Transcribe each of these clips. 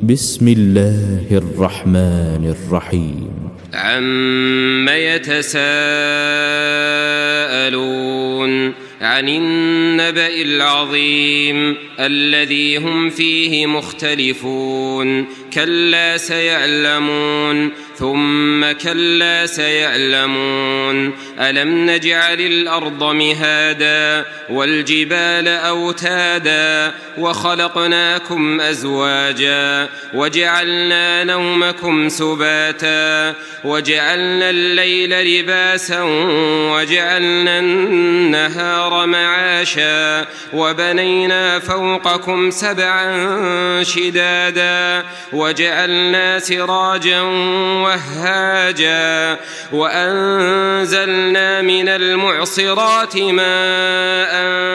بسم الله الرحمن الرحيم. عم يتساءلون عن النبأ العظيم الذي هم فيه مختلفون كلا سيعلمون ثم كلا سيعلمون ألم نجعل الأرض مهادا والجبال أوتادا وخلقناكم أزواجا وجعلنا نومكم سباتا وجعلنا الليل لباسا وجعلنا النهار معاشا وبنينا فوقكم سبعا شدادا وجعلنا سراجا وهاجا وأنزلنا من المعصرات ماء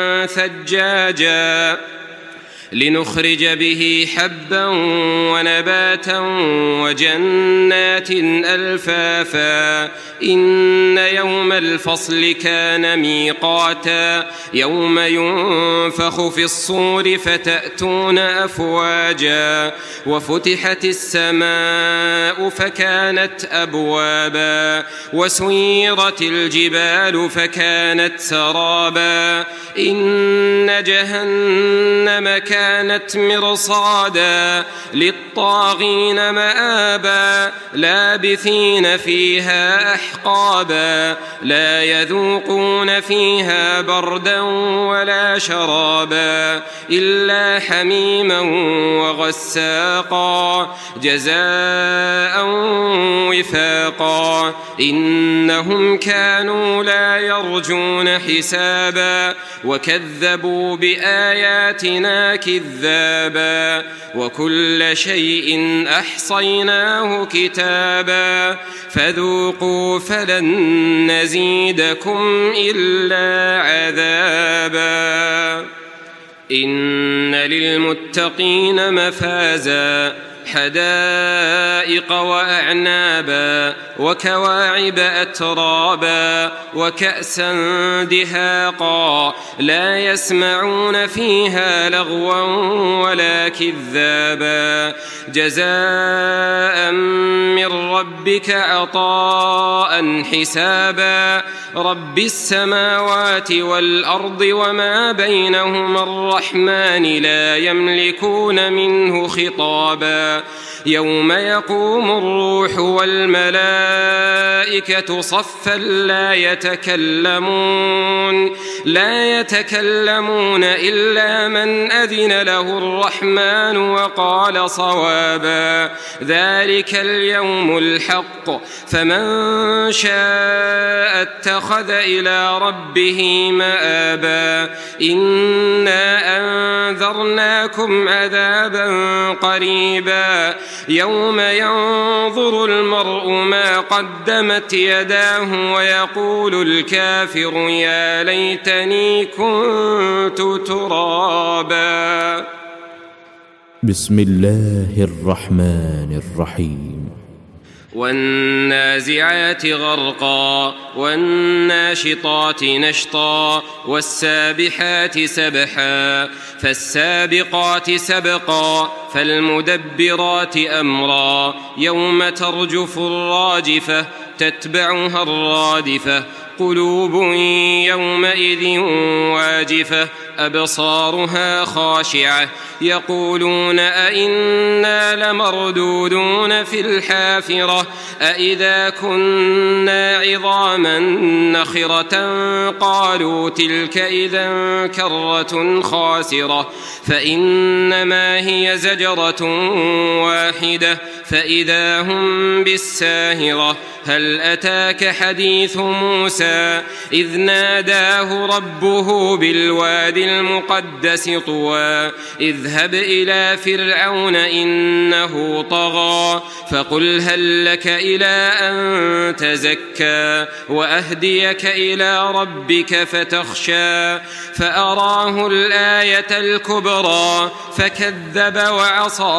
ثجاجا لنخرج به حبا ونباتا وجنات ألفافا إن يوم الفصل كان ميقاتا يوم ينفخ في الصور فتأتون أفواجا وفتحت السماء فكانت أبوابا وسيرت الجبال فكانت سرابا إن جهنم كانت مرصادا للطاغين مآبا لابثين فيها أحقابا لا يذوقون فيها بردا ولا شرابا إلا حميما وغساقا جزاء وفاقا إنهم كانوا لا يرجون حسابا وكذبوا بآياتنا كذابا وكل شيء أحصيناه كتابا فذوقوا فلن نزيدكم إلا عذابا إن للمتقين مفازا حدائق وأعنابا وكواعب أترابا وكأسا دهاقا لا يسمعون فيها لغوا ولا كذابا جزاء من ربك عطاء حسابا رب السماوات والأرض وما بينهما الرحمن لا يملكون منه خطابا يوم يقوم الروح والملائكة صفا لا يتكلمون إلا من أذن له الرحمن وقال صوابا ذلك اليوم الحق فمن شاء اتخذ إلى ربه مآبا إنا أنذرناكم عذابا قريبا يوم ينظر المرء ما قدمت يداه ويقول الكافر يا ليتني كنت ترابا. بسم الله الرحمن الرحيم. والنازعات غرقا والناشطات نشطا والسابحات سبحا فالسابقات سبقا فالمدبرات أمرا يوم ترجف الراجفة تتبعها الرادفة قلوب يومئذ واجفة أبصارها خاشعة يقولون أئنا لمردودون في الحافرة أئذا كنا عظاما نخرة قالوا تلك إذا كرة خاسرة فإنما هي زجرة واحدة فإذا هم بالساهرة هل أتاك حديث موسى إذ ناداه ربه بالوادي المقدس طوى اذهب إلى فرعون إنه طغى فقل هل لك إلى أن تزكى وأهديك إلى ربك فتخشى فأراه الآية الكبرى فكذب وعصى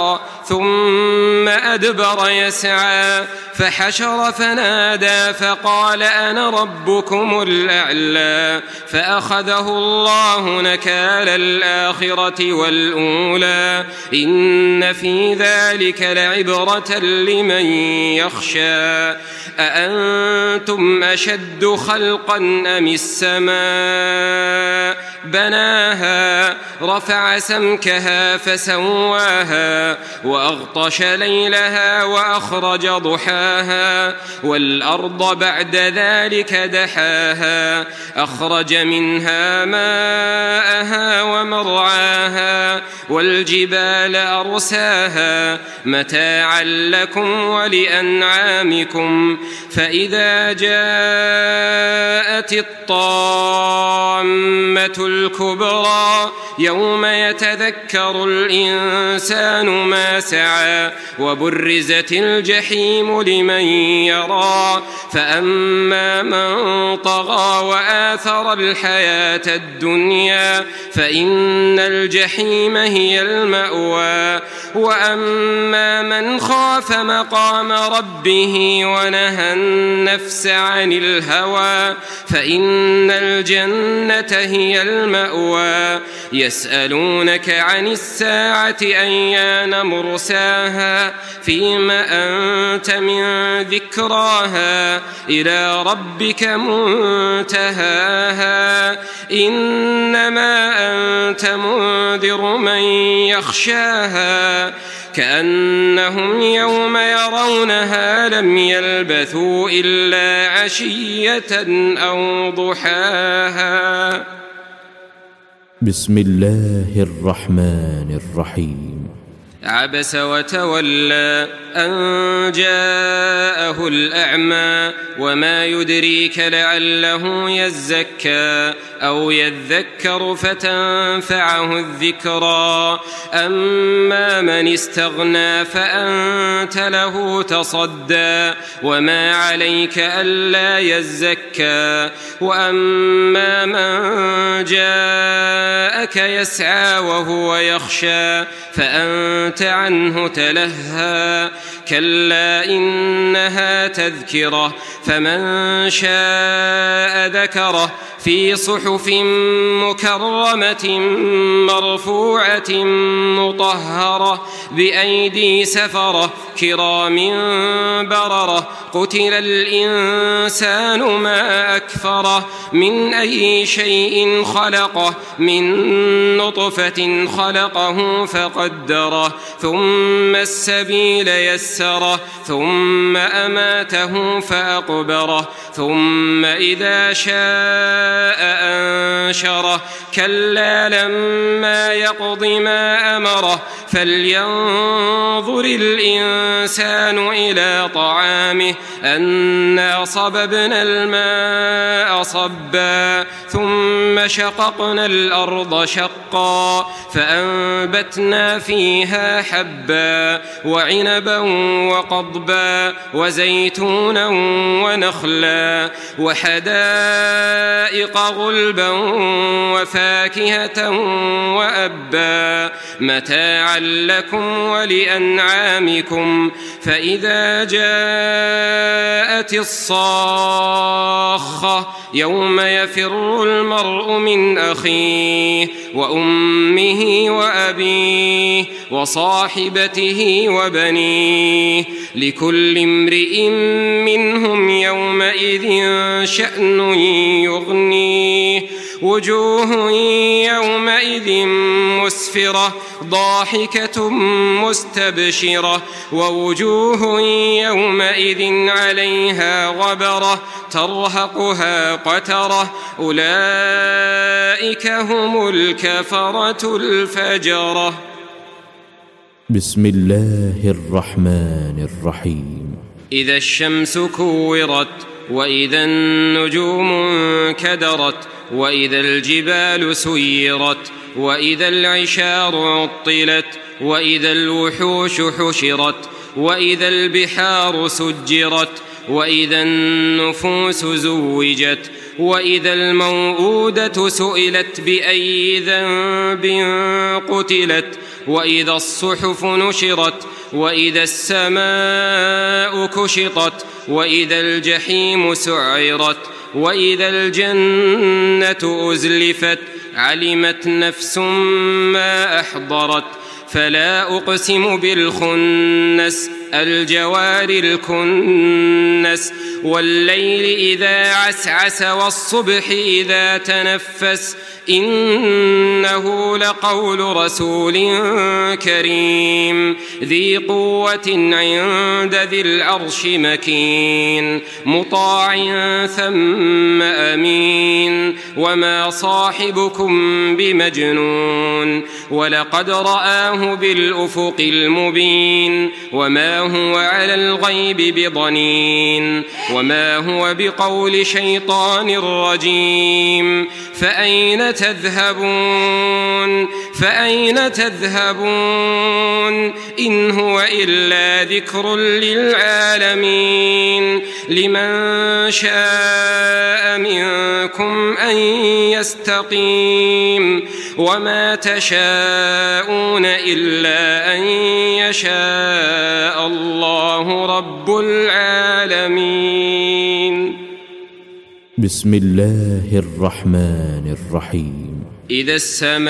ثم أدبر يسعى فحشر فنادى فقال أنا ربكم الأعلى فأخذه الله نكال الآخرة والأولى إن في ذلك لعبرة لمن يخشى أأنتم أشد خلقا أم السماء بناها رفع سمكها فسواها وأغطش ليلها وأخرج ضحاها والأرض بعد ذلك دحاها أخرج منها ماءها ومرعاها والجبال أرساها متاعا لكم ولأنعامكم فإذا جاءت الطامة الكبرى يوم يتذكر الإنسان ما سعى وبرزت الجحيم لمن يرى فأما من طغى وآثر الحياة الدنيا فإن الجحيم هي المأوى وأما من خاف مقام ربه ونهى النفس عن الهوى فإن الجنة هي المأوى يسألونك عن الساعة أيان مرساها فيما أنت من ذكراها إلى ربك منتهاها إنما أنت منذر من يخشاها كأنهم يوم يرونها لم يلبثوا إلا عشية أو ضحاها. بسم الله الرحمن الرحيم. عبس وتولى أن جاءه الأعمى وما يدريك لعله يزكى أو يذكر فتنفعه الذكرى أما من استغنى فأنت له تصدى وما عليك ألا يزكى وأما من جاءك يسعى وهو يخشى فأنت عنه تلهى كلا إنها تذكرة فمن شاء ذكره في صحف مكرمة مرفوعة مطهرة بأيدي سفرة كرام بررة قتل الإنسان ما أكفره من أي شيء خلقه من نطفة خلقه فقدره ثم السبيل يسره ثم أماته فأقبره ثم إذا شاء أنشره كلا لما يقض ما أمره فلينظر الإنسان إلى طعامه أنا صببنا الماء صبا ثم شققنا الأرض شقا فأنبتنا فيها حبا وعنبا وقضبا وزيتونا ونخلا وحدائق غلبا وفاكهة وأبا متاعا لكم ولأنعامكم فإذا جاءت الصاخة يوم يفر المرء من أخيه وأمه وأبيه وصاحبته وبنيه لكل امرئ منهم يومئذ شأن يغنيه وجوه يومئذ مسفرة ضاحكة مستبشرة ووجوه يومئذ عليها غبرة ترهقها قترة أولئك هم الكفرة الفجرة. بسم الله الرحمن الرحيم. إذا الشمس كورت وإذا النجوم انكدرت وإذا الجبال سيرت وإذا العشار عطلت وإذا الوحوش حشرت وإذا البحار سجرت وإذا النفوس زوجت وإذا الموءودة سئلت بأي ذنب قتلت وإذا الصحف نشرت وإذا السماء كشطت وإذا الجحيم سعرت وإذا الجنة أزلفت علمت نفس ما أحضرت فلا أقسم بالخنس الجوار الكنس والليل إذا عسعس والصبح إذا تنفس إنه لقول رسول كريم ذي قوة عند ذي العرش مكين مطاع ثم أمين وما صاحبكم بمجنون ولقد رآه بالأفق المبين وما هو على الغيب بضنين وما هو بقول شيطان رجيم فأين تذهبون إن هو إلا ذكر للعالمين لمن شاء منكم أن يستقيم وما تشاءون إلا أن يشاء الله رب العالمين. بسم الله الرحمن الرحيم. إذا السماء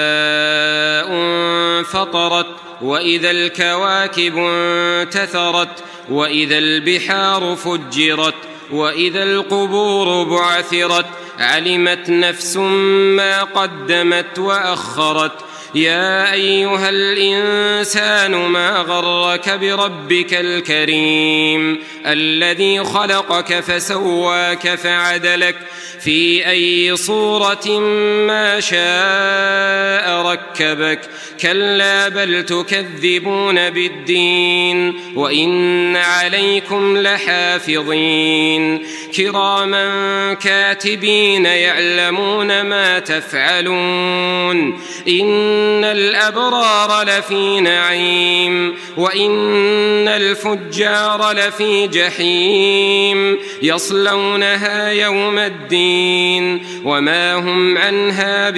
انفطرت وإذا الكواكب انتثرت وإذا البحار فجرت وإذا القبور بعثرت علمت نفس ما قدمت وأخرت يا أيها الإنسان ما غرك بربك الكريم الذي خلقك فسواك فعدلك في أي صورة ما شاء ركبك كلا بل تكذبون بالدين وإن عليكم لحافظين كراما كاتبين يعلمون ما تفعلون إن الأبرار لفي نعيم وإن الفجار لفي جحيم يصلونها يوم الدين وما هم عنها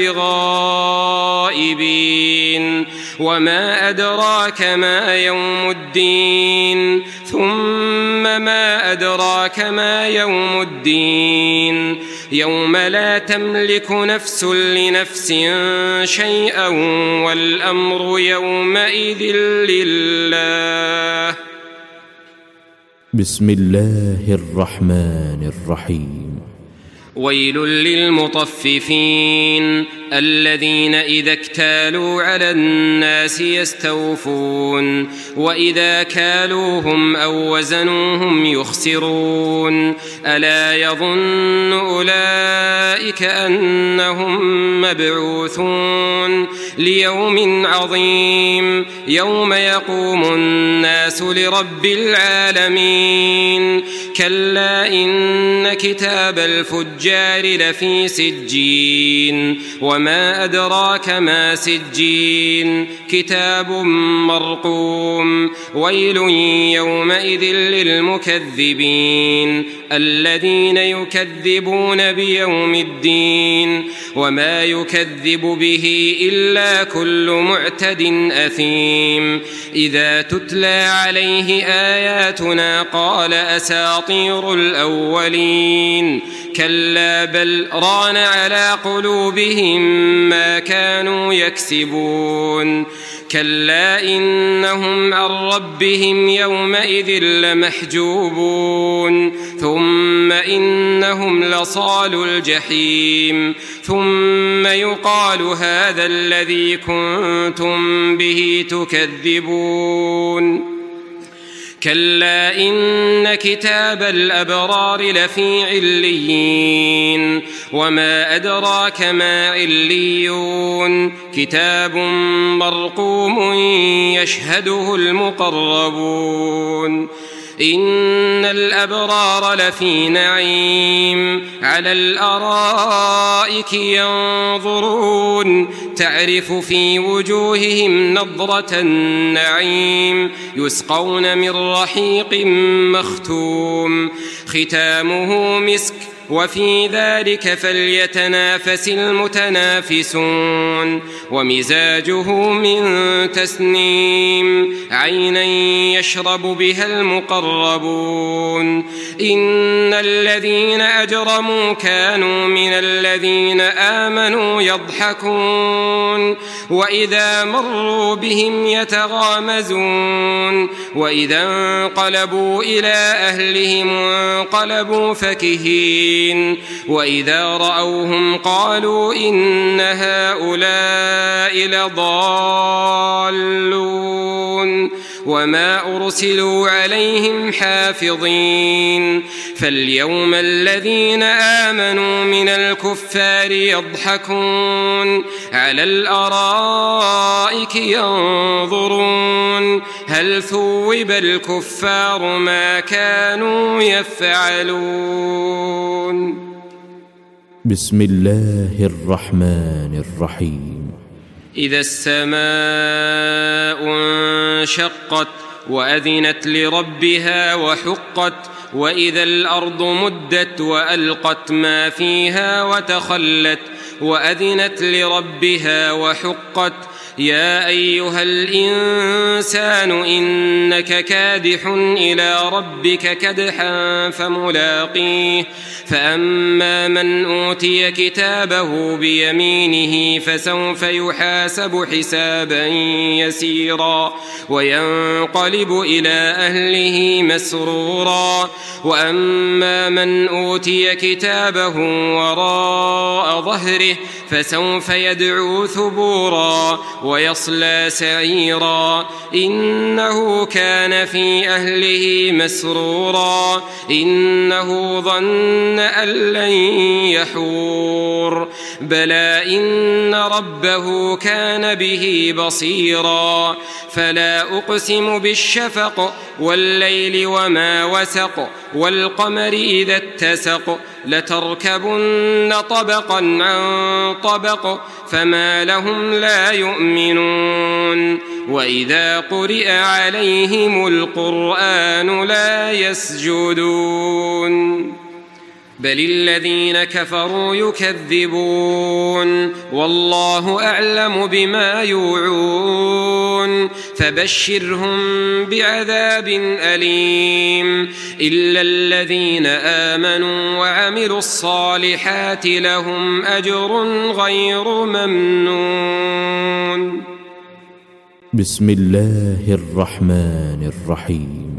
بغائبين وما أدراك ما يوم الدين ثم ما أدراك ما يوم الدين يوم لا تملك نفس لنفس شيئا والأمر يومئذ لله. بسم الله الرحمن الرحيم. ويل للمطففين الذين إذا اكتالوا على الناس يستوفون وإذا كالوهم أو وزنوهم يخسرون ألا يظن أولئك أنهم مبعوثون ليوم عظيم يوم يقوم الناس لرب العالمين كلا إن كتاب الفجار لفي سجين وما أدراك ما سجين كتاب مرقوم ويل يومئذ للمكذبين الذين يكذبون بيوم الدين وما يكذب به إلا كل معتد أثيم إذا تتلى عليه آياتنا قال أساطير الأولين كلا بل ران على قلوبهم ما كانوا يكسبون كلا إنهم عن ربهم يومئذ لمحجوبون ثم إنهم لصالو الجحيم ثم يقال هذا الذي كنتم به تكذبون كلا إن كتاب الأبرار لفي عليين وما أدراك ما عليون كتاب مرقوم يشهده المقربون إن الأبرار لفي نعيم على الأرائك ينظرون تعرف في وجوههم نضرة النعيم يسقون من رحيق مختوم ختامه مسك وفي ذلك فليتنافس المتنافسون ومزاجه من تسنيم عينا يشرب بها المقربون إن الذين أجرموا كانوا من الذين آمنوا يضحكون وإذا مروا بهم يتغامزون وإذا انقلبوا إلى أهلهم انقلبوا فكهين وإذا رأوهم قالوا إن هؤلاء لضالون وما أرسلوا عليهم حافظين فاليوم الذين آمنوا من الكفار يضحكون على الأرائك ينظرون هل ثوب الكفار ما كانوا يفعلون. بسم الله الرحمن الرحيم. إذا السماء انشقت وأذنت لربها وحقت وإذا الأرض مدت وألقت ما فيها وتخلت وأذنت لربها وحقت يا أيها الإنسان إنك كادح إلى ربك كدحا فملاقيه فأما من أوتي كتابه بيمينه فسوف يحاسب حسابا يسيرا وينقلب إلى أهله مسرورا وأما من أوتي كتابه وراء ظهره فسوف يدعو ثبورا ويصلى سعيرا إنه كان في أهله مسرورا إنه ظن أن لن يحور بلى إن ربه كان به بصيرا فلا أقسم بالشفق والليل وما وسق والقمر إذا اتسق لتركبن طبقا عن طبق فما لهم لا يؤمنون وإذا قرئ عليهم القرآن لا يسجدون بل الذين كفروا يكذبون والله أعلم بما يوعون فبشرهم بعذاب أليم إلا الذين آمنوا وعملوا الصالحات لهم أجر غير ممنون. بسم الله الرحمن الرحيم.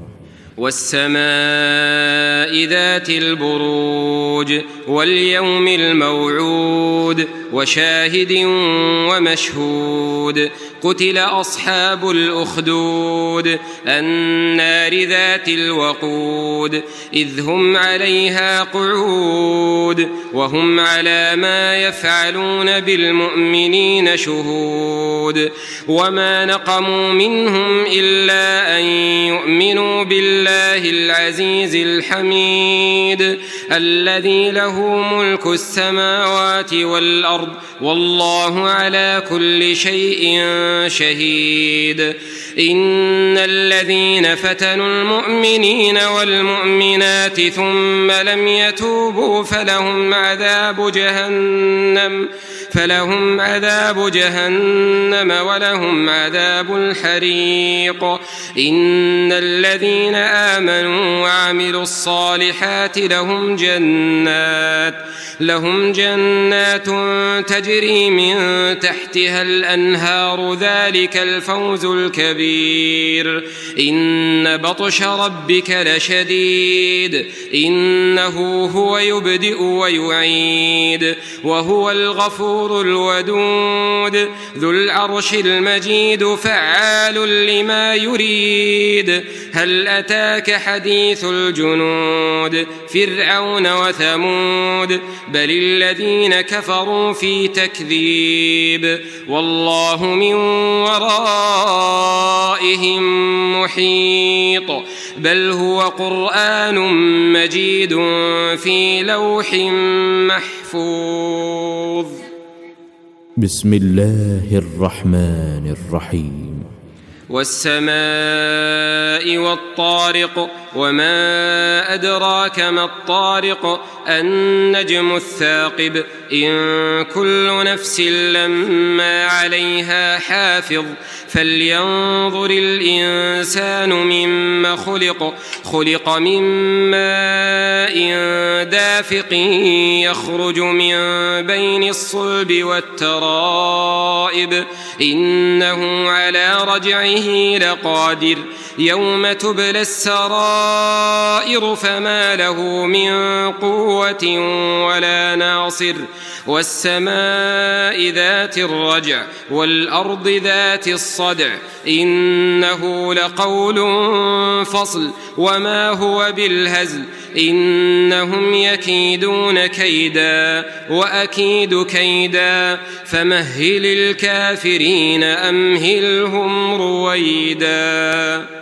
والسماء ذات البروج واليوم الموعود وشاهد ومشهود قتل أصحاب الأخدود النار ذات الوقود إذ هم عليها قعود وهم على ما يفعلون بالمؤمنين شهود وما نقموا منهم إلا أن يؤمنوا بالله العزيز الحميد الذي له ملك السماوات والأرض والله على كل شيء شهيد. إن الذين فتنوا المؤمنين والمؤمنات ثم لم يتوبوا فلهم عذاب جهنم ولهم عذاب الحريق. إن الذين آمنوا وعملوا الصالحات لهم جنات تجري من تحتها الأنهار ذلك الفوز الكبير. إن بطش ربك لشديد إنه هو يبدئ ويعيد وهو الغفور الغفور الودود ذو العرش المجيد فعال لما يريد هل أتاك حديث الجنود فرعون وثمود بل الذين كفروا في تكذيب والله من ورائهم محيط بل هو قرآن مجيد في لوح محفوظ. بسم الله الرحمن الرحيم. والسماء والطارق وما أدراك ما الطارق النجم الثاقب إن كل نفس لما عليها حافظ فلينظر الإنسان مما خلق من ماء دافق يخرج من بين الصلب والترائب إنه على رجعه لقادر يوم تبلى السرائر فما له من قوة ولا ناصر والسماء ذات الرجع والأرض ذات الصدع إنه لقول فصل وما هو بالهزل إنهم يكيدون كيدا وأكيد كيدا فمهل الكافرين أمهلهم رويدا.